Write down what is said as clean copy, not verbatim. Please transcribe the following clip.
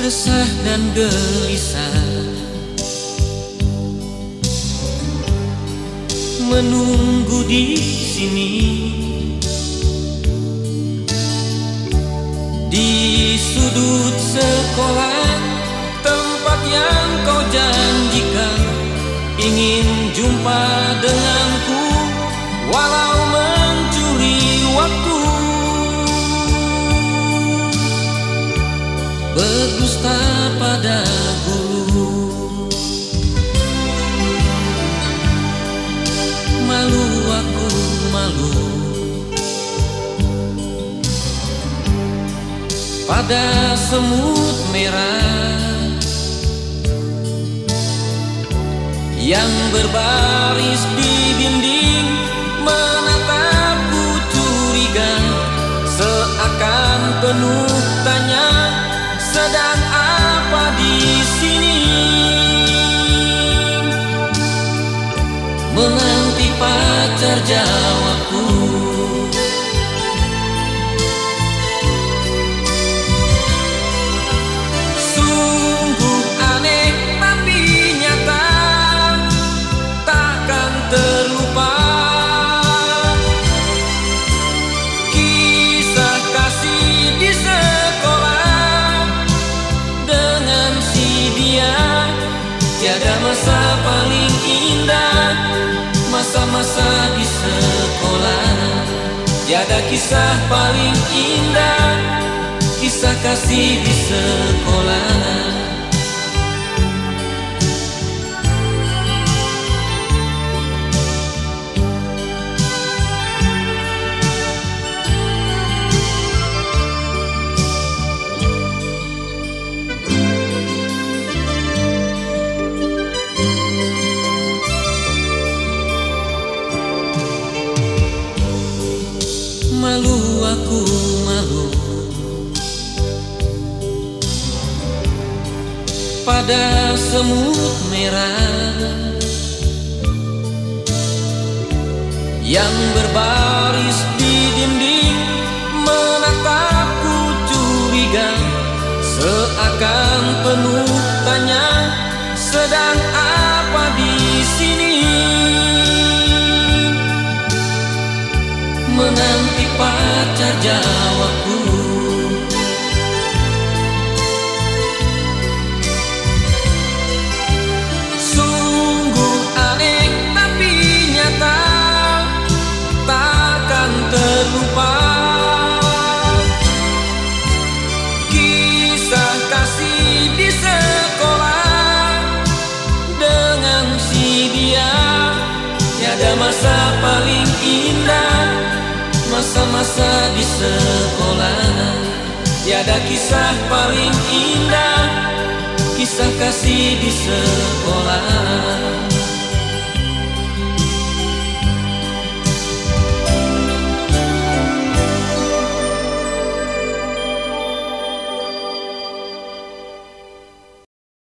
resah dan gelisah, menunggu di sini, di sudut sekolah, tempat yang kau janjikan, ingin jumpa denganku, walau mencuri waktu, berdusta pada guru. Malu aku, malu pada semut merah yang berbaris di dinding, menatapku curiga, seakan penuh tanya, sedang apa di sini? Menanti pacar jawabku. Sungguh aneh tapi nyata, takkan terlupa kisah kasih di sekolah dengan si dia. Tiada masa paling indah, masa-masa di sekolah. Tiada kisah paling indah, kisah kasih di sekolah. Malu aku, malu pada semut merah yang berbaris di dinding, menatapku curiga, seakan penuh tanya, sedang apa di sini? Menanti pacar jawabku. Sungguh aneh tapi nyata, takkan terlupa kisah kasih di sekolah dengan si dia. Tiada masa paling indah, masa-masa di sekolah. Tiada kisah paling indah, kisah kasih di sekolah.